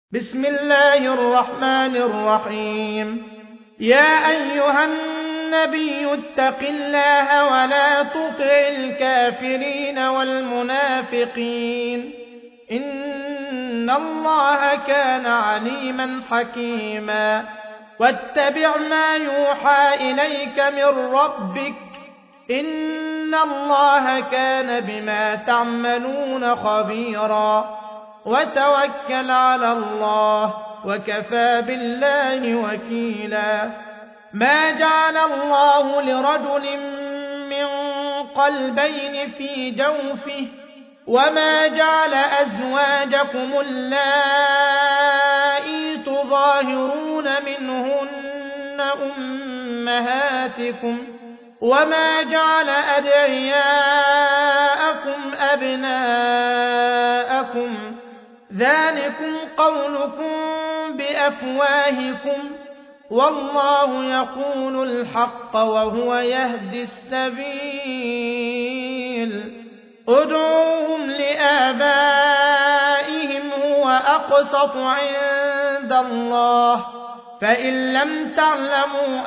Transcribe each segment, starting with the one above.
بسم الله الرحمن الرحيم. يا أيها النبي اتق الله ولا تطع الكافرين والمنافقين إن الله كان عليما حكيما. واتبع ما يوحى إليك من ربك إن الله كان بما تعملون خبيرا. وتوكل على الله وكفى بالله وكيلا. ما جعل الله لرجل من قلبين في جوفه وما جعل أزواجكم اللائي تظاهرون منهن أمهاتكم وما جعل أدعياءكم أبناءكم ذلكم قولكم بأفواهكم والله يقول الحق وهو يهدي السبيل. ادعوهم لآبائهم هو أقسط عند الله فإن لم تعلموا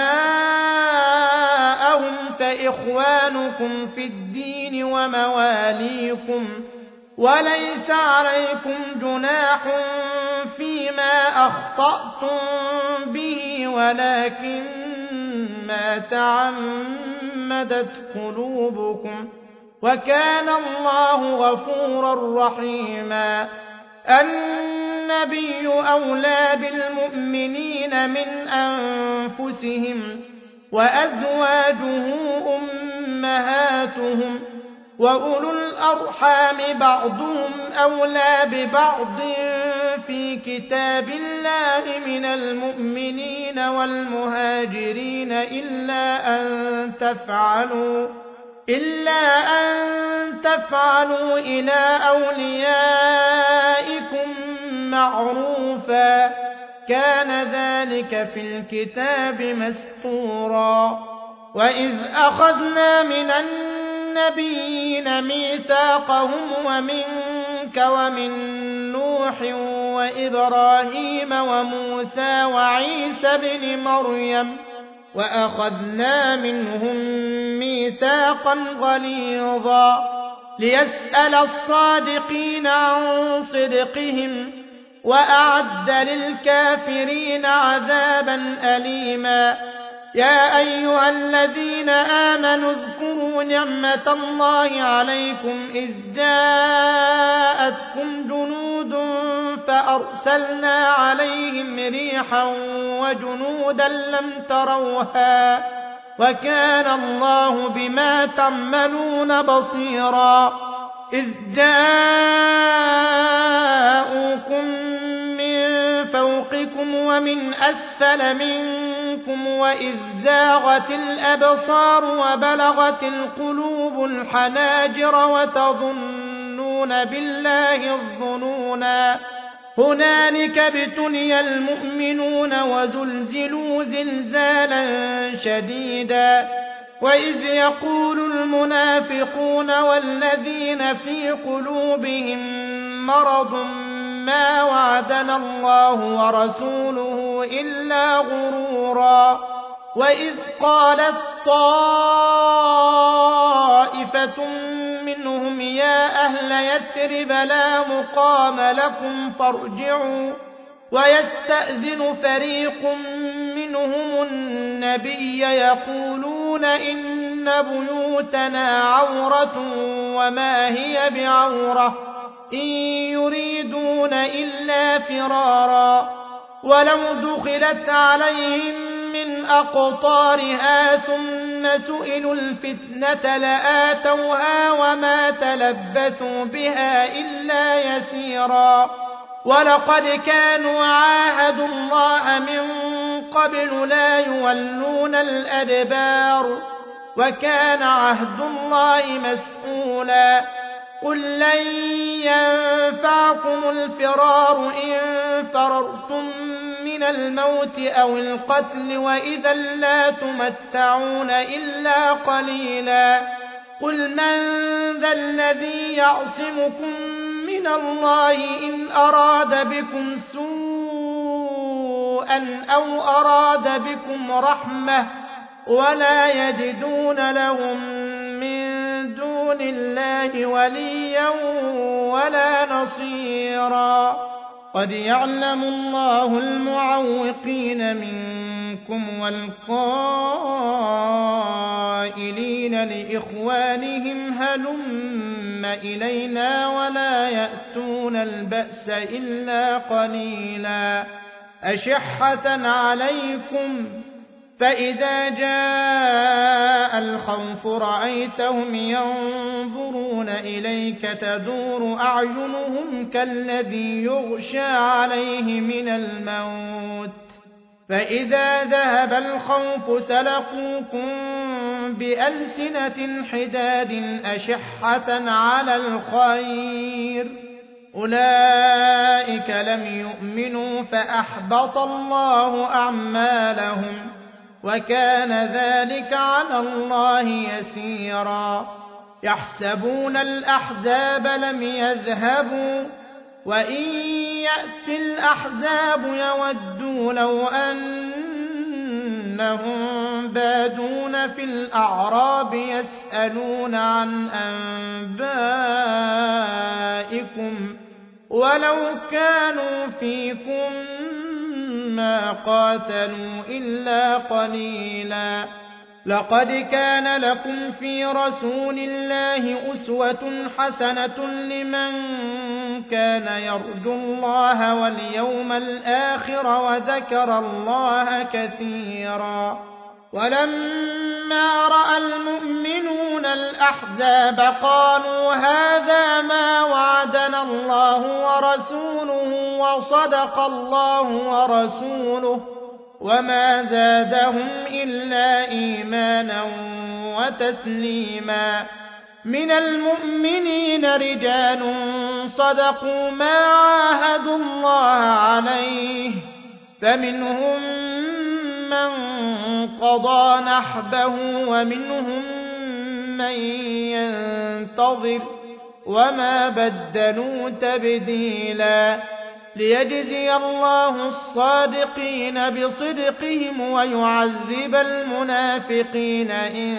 آباءهم فإخوانكم في الدين ومواليكم وليس عليكم جناح فيما أخطأتم به ولكن ما تعمدت قلوبكم وكان الله غفورا رحيما. النبي أولى بالمؤمنين من أنفسهم وأزواجه أمهاتهم وأولو الأرحام بعضهم أولى ببعض في كتاب الله من المؤمنين والمهاجرين إلا أن تفعلوا إلى أوليائكم معروفا كان ذلك في الكتاب مسطورا. وإذ أخذنا من النبيين ميثاقهم ومنك ومن نوح وإبراهيم وموسى وعيسى بن مريم وأخذنا منهم ميثاقا غليظا ليسأل الصادقين عن صدقهم وأعد للكافرين عذابا أليما. يا أيها الذين آمنوا اذكروا نعمة الله عليكم إذ جاءتكم جنود فأرسلنا عليهم ريحا وجنودا لم تروها وكان الله بما تعملون بصيرا. إذ جاءوكم من فوقكم ومن أسفل منكم وإذ زاغت الأبصار وبلغت القلوب الحناجر وتظنون بالله الظنونا هنالك ابتلي المؤمنون وزلزلوا زلزالا شديدا. وإذ يقول المنافقون والذين في قلوبهم مرض ما وعدنا الله ورسوله إلا غرورا. وإذ قالت طائفة منهم يا أهل يثرب لا مقام لكم فارجعوا ويستأذن فريق منهم النبي يقولون إن بيوتنا عورة وما هي بعورة إن يريدون إلا فرارا. ولو دخلت عليهم من أقطارها ثم سئلوا الفتنة لآتوها وما تلبثوا بها إلا يسيرا. ولقد كانوا عاهدوا الله من قبل لا يولون الأدبار وكان عهد الله مسؤولا. قل لن ينفعكم الفرار إن فررتم من الموت أو القتل وإذا لا تمتعون إلا قليلا. قل من ذا الذي يعصمكم من الله إن أراد أراد بكم سوءا أو أراد بكم رحمة ولا يجدون لهم من دون الله وليا ولا نصيرا قد يعلم الله المعوقين منكم والقائلين لإخوانهم هلم إلينا ولا يأتون البأس إلا قليلا أشحة عليكم فإذا جاء الخوف رأيتهم ينظرون إليك تدور أعينهم كالذي يغشى عليه من الموت فإذا ذهب الخوف سلقوكم بألسنة حداد أشحة على الخير أولئك لم يؤمنوا فأحبط الله أعمالهم وكان ذلك على الله يسيرا يحسبون الأحزاب لم يذهبوا وإن يأتي الأحزاب يودوا لو أنهم بادون في الأعراب يسألون عن أنبائكم ولو كانوا فيكم ما قاتلوا إلا قليلا لقد كان لكم في رسول الله أسوة حسنة لمن كان يرجو الله واليوم الآخر وذكر الله كثيرا ولما رأى المؤمنون الأحزاب قالوا هذا ما وعدنا الله ورسوله وصدق الله ورسوله وما زادهم إلا إيمانا وتسليما من المؤمنين رجال صدقوا ما عاهدوا الله عليه فمنهم من قضى نحبه ومنهم من ينتظر وما بدلوا تبديلا ليجزي الله الصادقين بصدقهم ويعذب المنافقين إن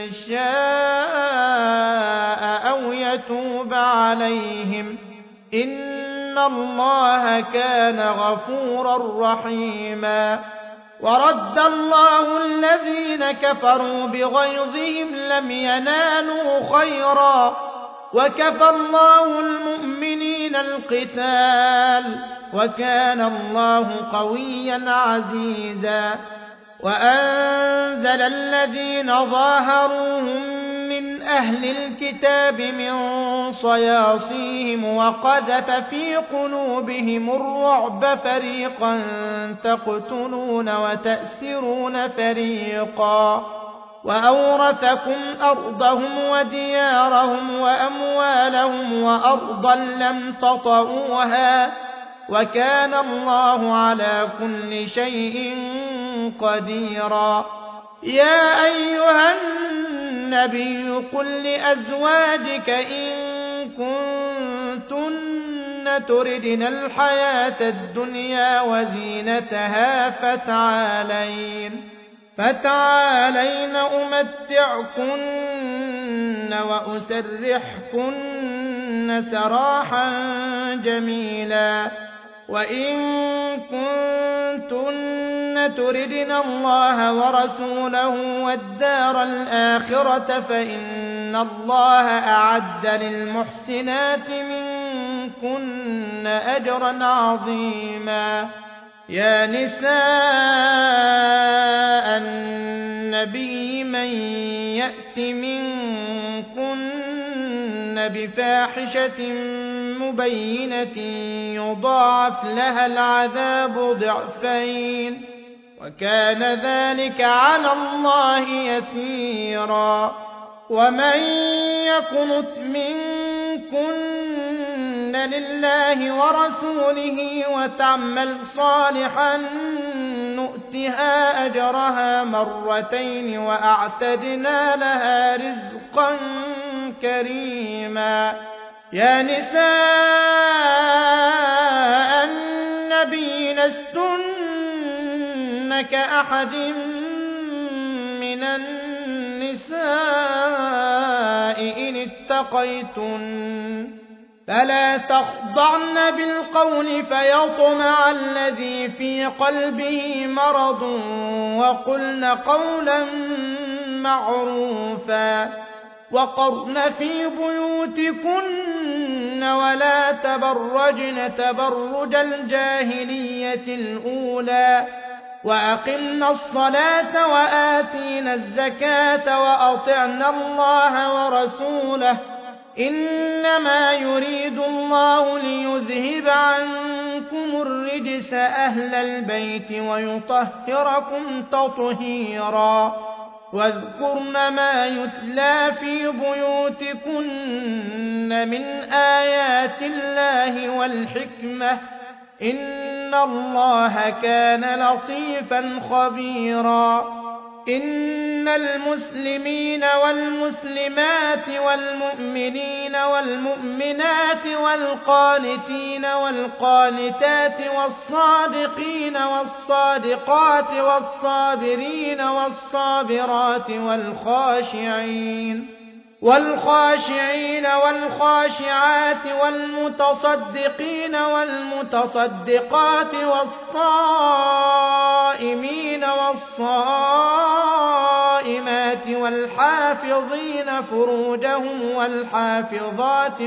شاء أو يتوب عليهم إن الله كان غفورا رحيما ورد الله الذين كفروا بغيظهم لم ينالوا خيرا وكفى الله المؤمنين القتال وكان الله قويا عزيزا وأنزل الذين ظاهروهم من أهل الكتاب من صياصيهم وقذف في قلوبهم الرعب فريقا تقتلون وتأسرون فريقا وأورثكم أرضهم وديارهم وأموالهم وأرضا لم تطئوها وكان الله على كل شيء قديرا يا أيها النبي قل لأزواجك إن كنتن تردن الحياة الدنيا وزينتها فتعالين أمتعكن وأسرحكن سراحا جميلا وإن كنتن تردن الله ورسوله والدار الآخرة فإن الله أعد للمحسنات منكن أجرا عظيما يا نساء النبي من يأت منكن بفاحشة مبينة يضاعف لها العذاب ضعفين وكان ذلك على الله يسيرا ومن يقنت منكن لله ورسوله وتعمل صالحا نؤتها أجرها مرتين وأعتدنا لها رزقا كريما يا نساء النبي لستن كأحد من النساء إن اتقيتن فلا تخضعن بالقول فيطمع الذي في قلبه مرض وقلن قولا معروفا وقرن في بيوتكن ولا تبرجن تبرج الجاهلية الأولى وأقمنا الصلاة وآتينا الزكاة وأطعنا الله ورسوله إنما يريد الله ليذهب عنكم الرجس أهل البيت ويطهركم تطهيرا واذكرن ما يتلى في بيوتكن من آيات الله والحكمة إن الله كان لطيفا خبيرا إن المسلمين والمسلمات والمؤمنين والمؤمنات والقانتين والقانتات والصادقين والصادقات والصابرين والصابرات والخاشعين والخاشعات والمتصدقين والمتصدقات والصائمين والصائمات والحافظين فروجهم والحافظات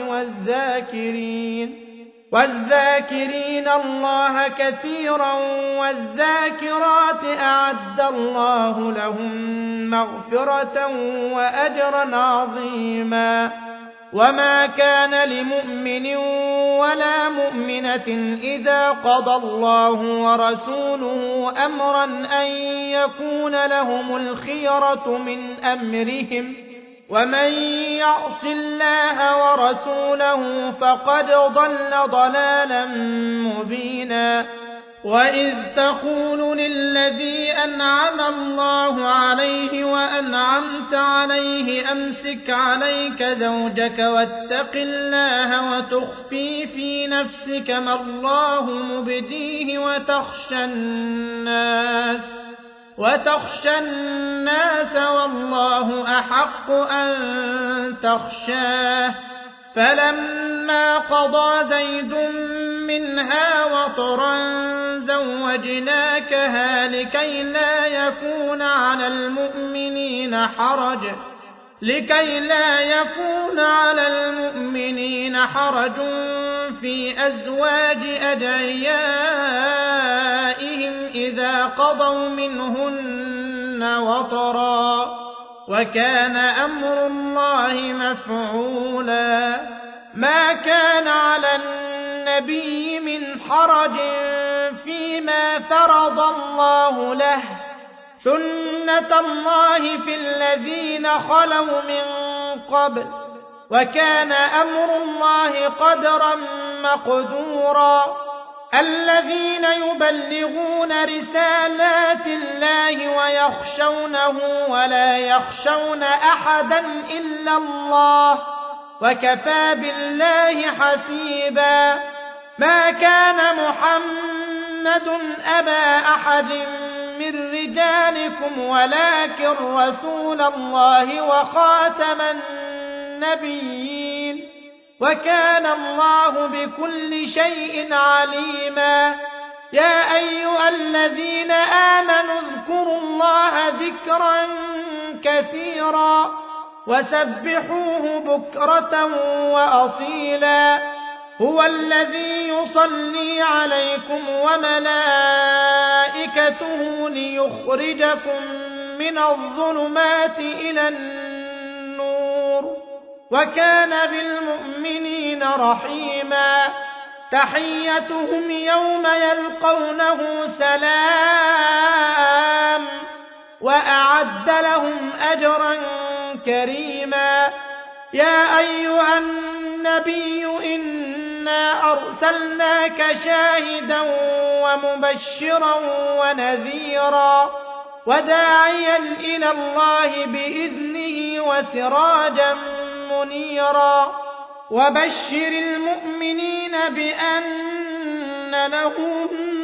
والذاكرين الله كثيرا والذاكرات أعد الله لهم مغفرة وأجرا عظيما وما كان لمؤمن ولا مؤمنة إذا قضى الله ورسوله أمرا أن يكون لهم الخيرة من أمرهم ومن يعص الله ورسوله فقد ضل ضلالا مبينا وإذ تقول للذي أنعم الله عليه وأنعمت عليه أمسك عليك زوجك واتق الله وتخفي في نفسك ما الله مبديه وتخشى الناس والله أحق أن تخشاه فلما قضى زيد منها وطرا زوجناكها لكي لا يكون على المؤمنين حرج في أزواج أدعيائهم إذا قضوا منهن وطرا وكان أمر الله مفعولا ما كان على النبي من حرج فيما فرض الله له سنة الله في الذين خلوا من قبل وكان أمر الله قدرا مقدورا الذين يبلغون رسالات الله ويخشونه ولا يخشون أحدا إلا الله وكفى بالله حسيبا ما كان محمد أبا أحد من رجالكم ولكن رسول الله وخاتم النبيين وكان الله بكل شيء عليما يا أيها الذين آمنوا اذكروا الله ذكرا كثيرا وسبحوه بكرة وأصيلا هو الذي يصلي عليكم وملائكته ليخرجكم من الظلمات إلى النور وكان بالمؤمنين رحيما تحيتهم يوم يلقونه سلام وأعد لهم أجرا كريما يا أيها النبي إنا أرسلناك شاهدا ومبشرا ونذيرا وداعيا إلى الله بإذنه وسراجا منيرا وبشر المؤمنين بأن لهم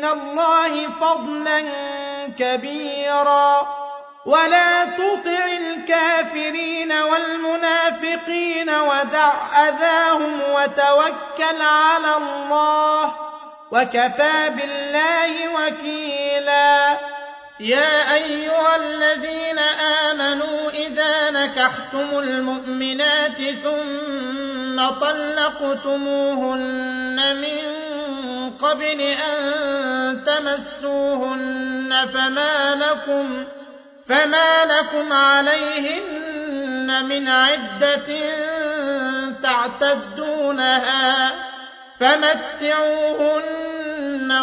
من الله فضلا كبيرا ولا تطع الكافرين والمنافقين ودع أذاهم وتوكل على الله وكفى بالله وكيلا يا أيها الذين آمنوا إذا نكحتم المؤمنات ثم طلقتموهن من قبل أن تمسوهن فما لكم عليهن من عدة تعتدونها فمتعوهن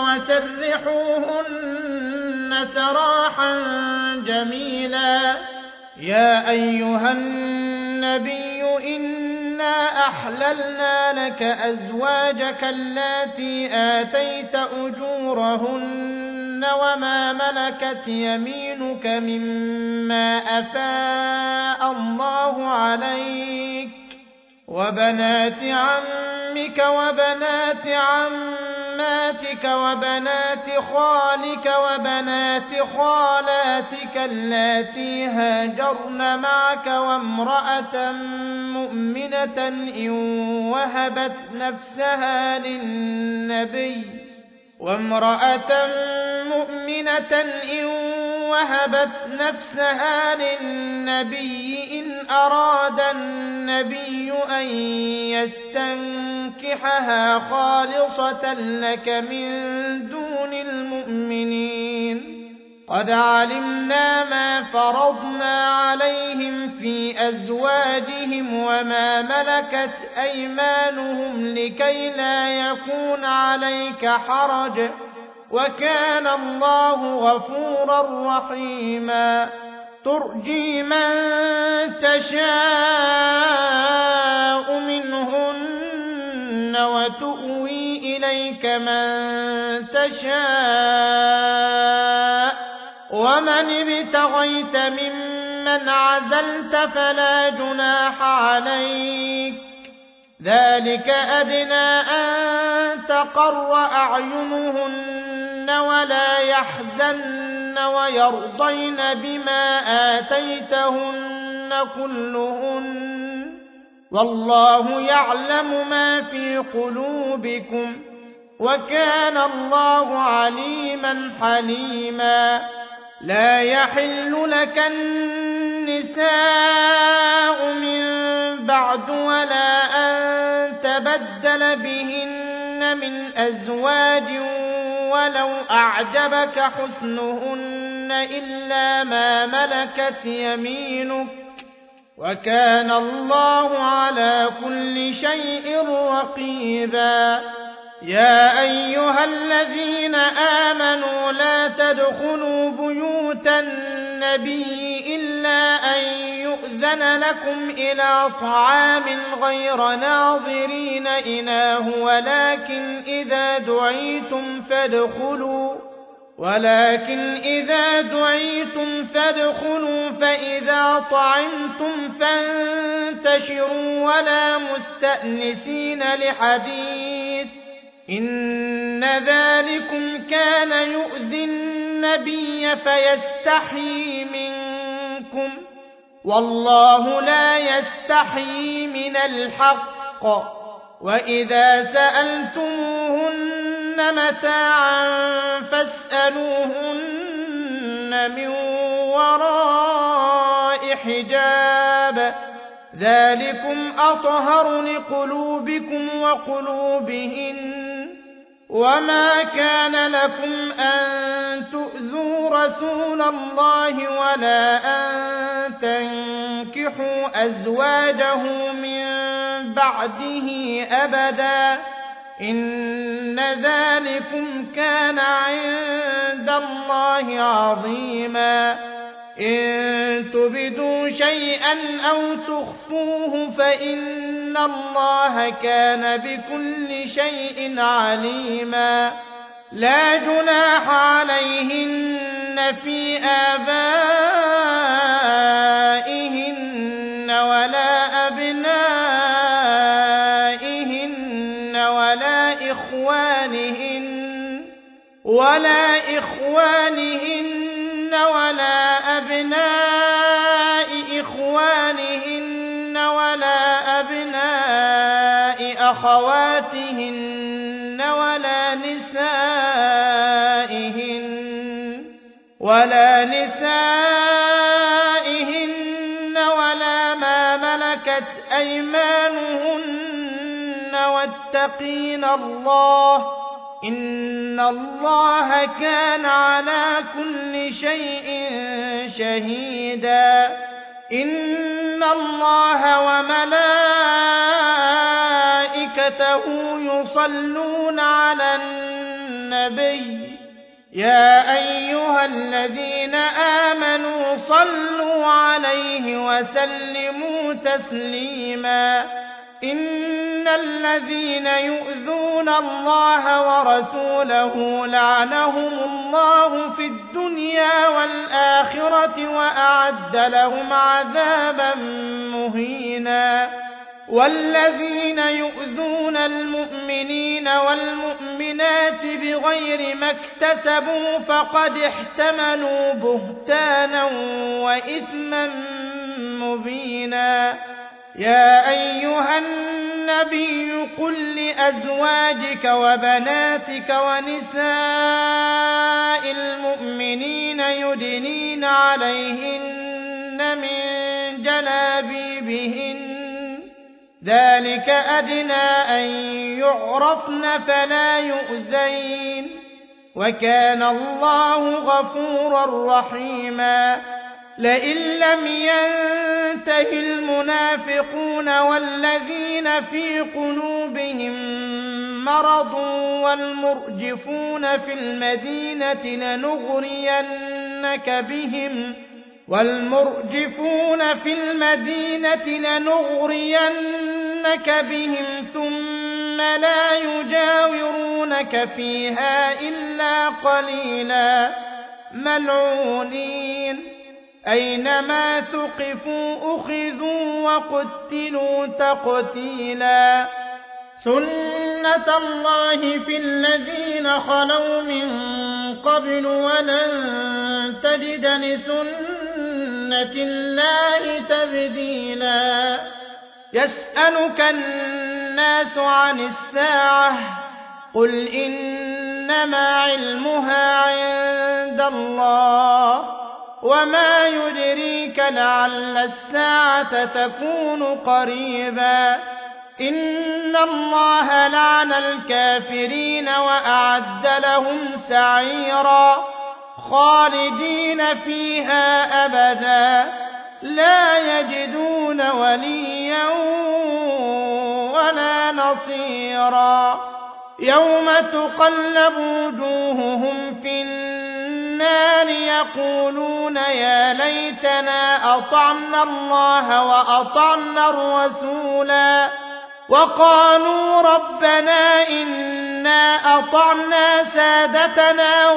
وسرحوهن سراحا جميلا يا أيها النبي إنا أحللنا لك أزواجك اللاتي آتيت أجورهن وما ملكت يمينك مما أفاء الله عليك وبنات عمك وبنات عماتك وبنات خالك وبنات خالاتك اللاتي هاجرن معك وامرأة مؤمنة إن وهبت نفسها للنبي إن أراد النبي أن يستنكحها خالصة لك من دون المؤمنين قد علمنا ما فرضنا عليهم في أزواجهم وما ملكت أيمانهم لكي لا يكون عليك حرج وكان الله غفورا رحيما ترجي من تشاء منهن وتؤوي إليك من تشاء ومن ابتغيت ممن عزلت فلا جناح عليك ذلك أدنى أن تقر أعينهن ولا يحزن ويرضين بما آتيتهن كلهن والله يعلم ما في قلوبكم وكان الله عليما حليما لا يحل لك النساء من بعد ولا أن تبدل بهن من أزواج ولو أعجبك حسنهن إلا ما ملكت يمينك وكان الله على كل شيء رقيبا يا أيها الذين آمنوا لا تدخلوا بيوت النبي إلا أن يؤذن لكم إلى طعام غير ناظرين إناه ولكن إذا دعيتم فادخلوا فإذا طعمتم فانتشروا ولا مستأنسين لحديث إن ذلكم كان يؤذي النبي فيستحيي منكم والله لا يستحيي من الحق وإذا سألتموهن متاعا فاسألوهن من وراء حجاب ذلكم أطهر لقلوبكم وقلوبهن وما كان لكم أن تؤذوا رسول الله ولا أن تنكحوا أزواجه من بعده أبدا إن ذلكم كان عند الله عظيما إن تبدوا شيئا أو تخفوه فإن الله كان بكل شيء عليما لا جناح عليهن في آبائهن ولا أبنائهن ولا إخوانهن ولا أبناء إخوانهن ولا أبناء أخواتهن ولا نسائهن ولا ما ملكت أيمانهن واتقين الله إن الله كان على كل شيء شهيدا إن الله وملائكته يصلون على النبي يا أيها الذين آمنوا صلوا عليه وسلموا تسليما إن الذين يؤذون الله ورسوله لعنهم الله في الدنيا والآخرة وأعد لهم عذابا مهينا والذين يؤذون المؤمنين والمؤمنات بغير ما اكتسبوا فقد احتملوا بهتانا وإثما مبينا يا أيها النبي قل لأزواجك وبناتك ونساء المؤمنين يدنين عليهن من جلابيبهن ذلك أدنى أن يعرفن فلا يؤذين وكان الله غفورا رحيما لئن لم ينته المنافقون والذين في قلوبهم مرض والمرجفون في المدينة لنغرينك بهم ثم لا يجاورونك فيها إلا قليلا ملعونين أينما ثقفوا أخذوا وقتلوا تقتيلا سنة الله في الذين خلوا من قبل ولن تجد لسنة الله تبديلا يسألك الناس عن الساعة قل إنما علمها عند الله وما يدريك لعل الساعة تكون قريبا إن الله لعن الكافرين وأعد لهم سعيرا خالدين فيها أبدا لا يجدون وليا ولا نصيرا يوم تقلب وجوههم في النار يقولون يا ليتنا أطعنا الله وأطعنا الرسولا وقالوا ربنا إنا أطعنا سادتنا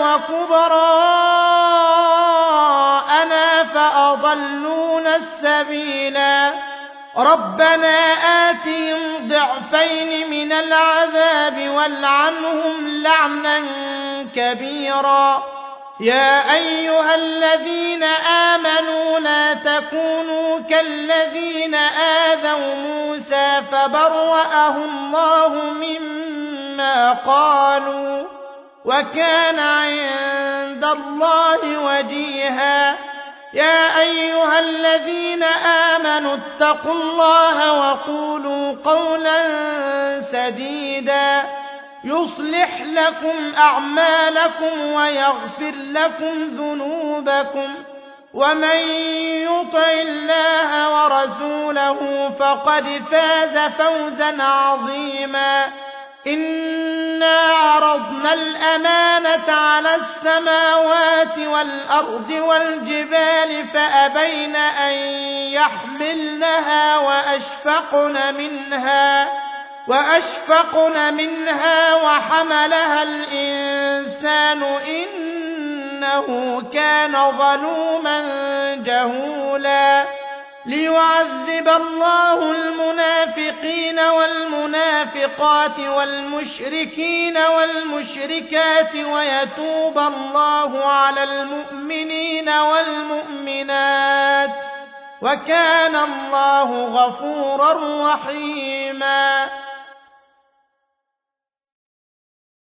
وكبراءنا فأضلونا السبيلا ربنا آتهم ضعفين من العذاب والعنهم لعنا كبيرا يا أيها الذين آمنوا لا تكونوا كالذين آذوا موسى فبرأه الله مما قالوا وكان عند الله وجيها يا أيها الذين آمنوا اتقوا الله وقولوا قولا سديدا يصلح لكم أعمالكم ويغفر لكم ذنوبكم ومن يطع الله ورسوله فقد فاز فوزا عظيما إنا عرضنا الأمانة على السماوات والأرض والجبال فأبين أن يحملنها وأشفقن منها وحملها الإنسان إنه كان ظلوما جهولا ليعذب الله المنافقين والمنافقات والمشركين والمشركات ويتوب الله على المؤمنين والمؤمنات وكان الله غفورا رحيما